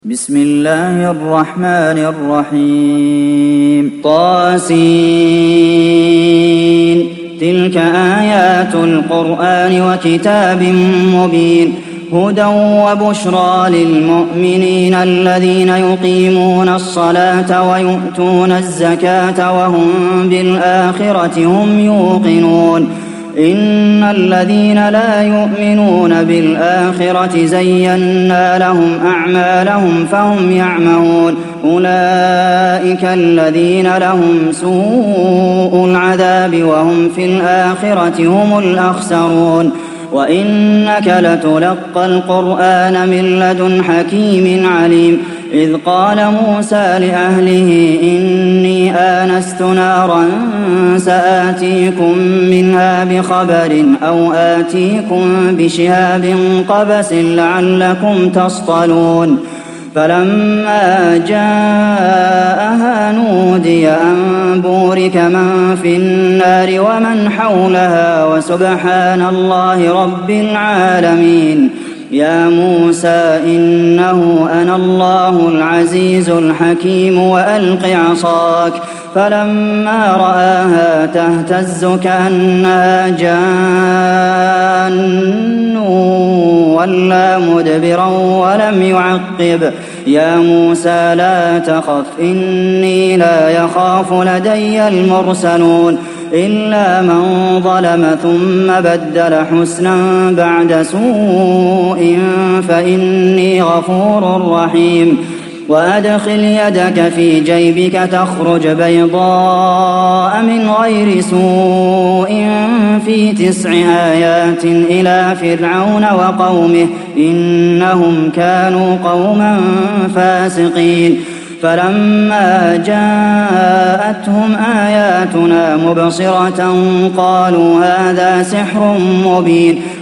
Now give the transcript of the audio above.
بسم الله الرحمن الرحيم تلك آيات القرآن وكتاب مبين هدى وبشرى للمؤمنين الذين يقيمون الصلاة ويؤتون الزكاة وهم بالآخرة هم يوقنون إن الذين لا يؤمنون بالآخرة زينا لهم أعمالهم فهم يعمهون أولئك الذين لهم سوء العذاب وهم في الآخرة هم الأخسرون وإنك لتلقى القرآن من لدن حكيم عليم إذ قال موسى لأهله إني آنست نارا سآتيكم منها بخبر أو آتيكم بشهاب قبس لعلكم تصطلون فلما جاءها نودي أن بورك من في النار ومن حولها وسبحان الله رب العالمين يا موسى إنه أنا الله العزيز الحكيم وألق عصاك فلما رآها تهتز كأنها جان ولى مدبرا ولم يعقب يا موسى لا تخف إني لا يخاف لدي المرسلون إلا من ظلم ثم بدل حسنا بعد سوء فإني غفور رحيم وأدخل يدك في جيبك تخرج بيضاء من غير سوء في 9 آيات إلى فرعون وقومه إنهم كانوا قوما فاسقين فلما جاءتهم آياتنا مبصرة قالوا هذا سحر مبين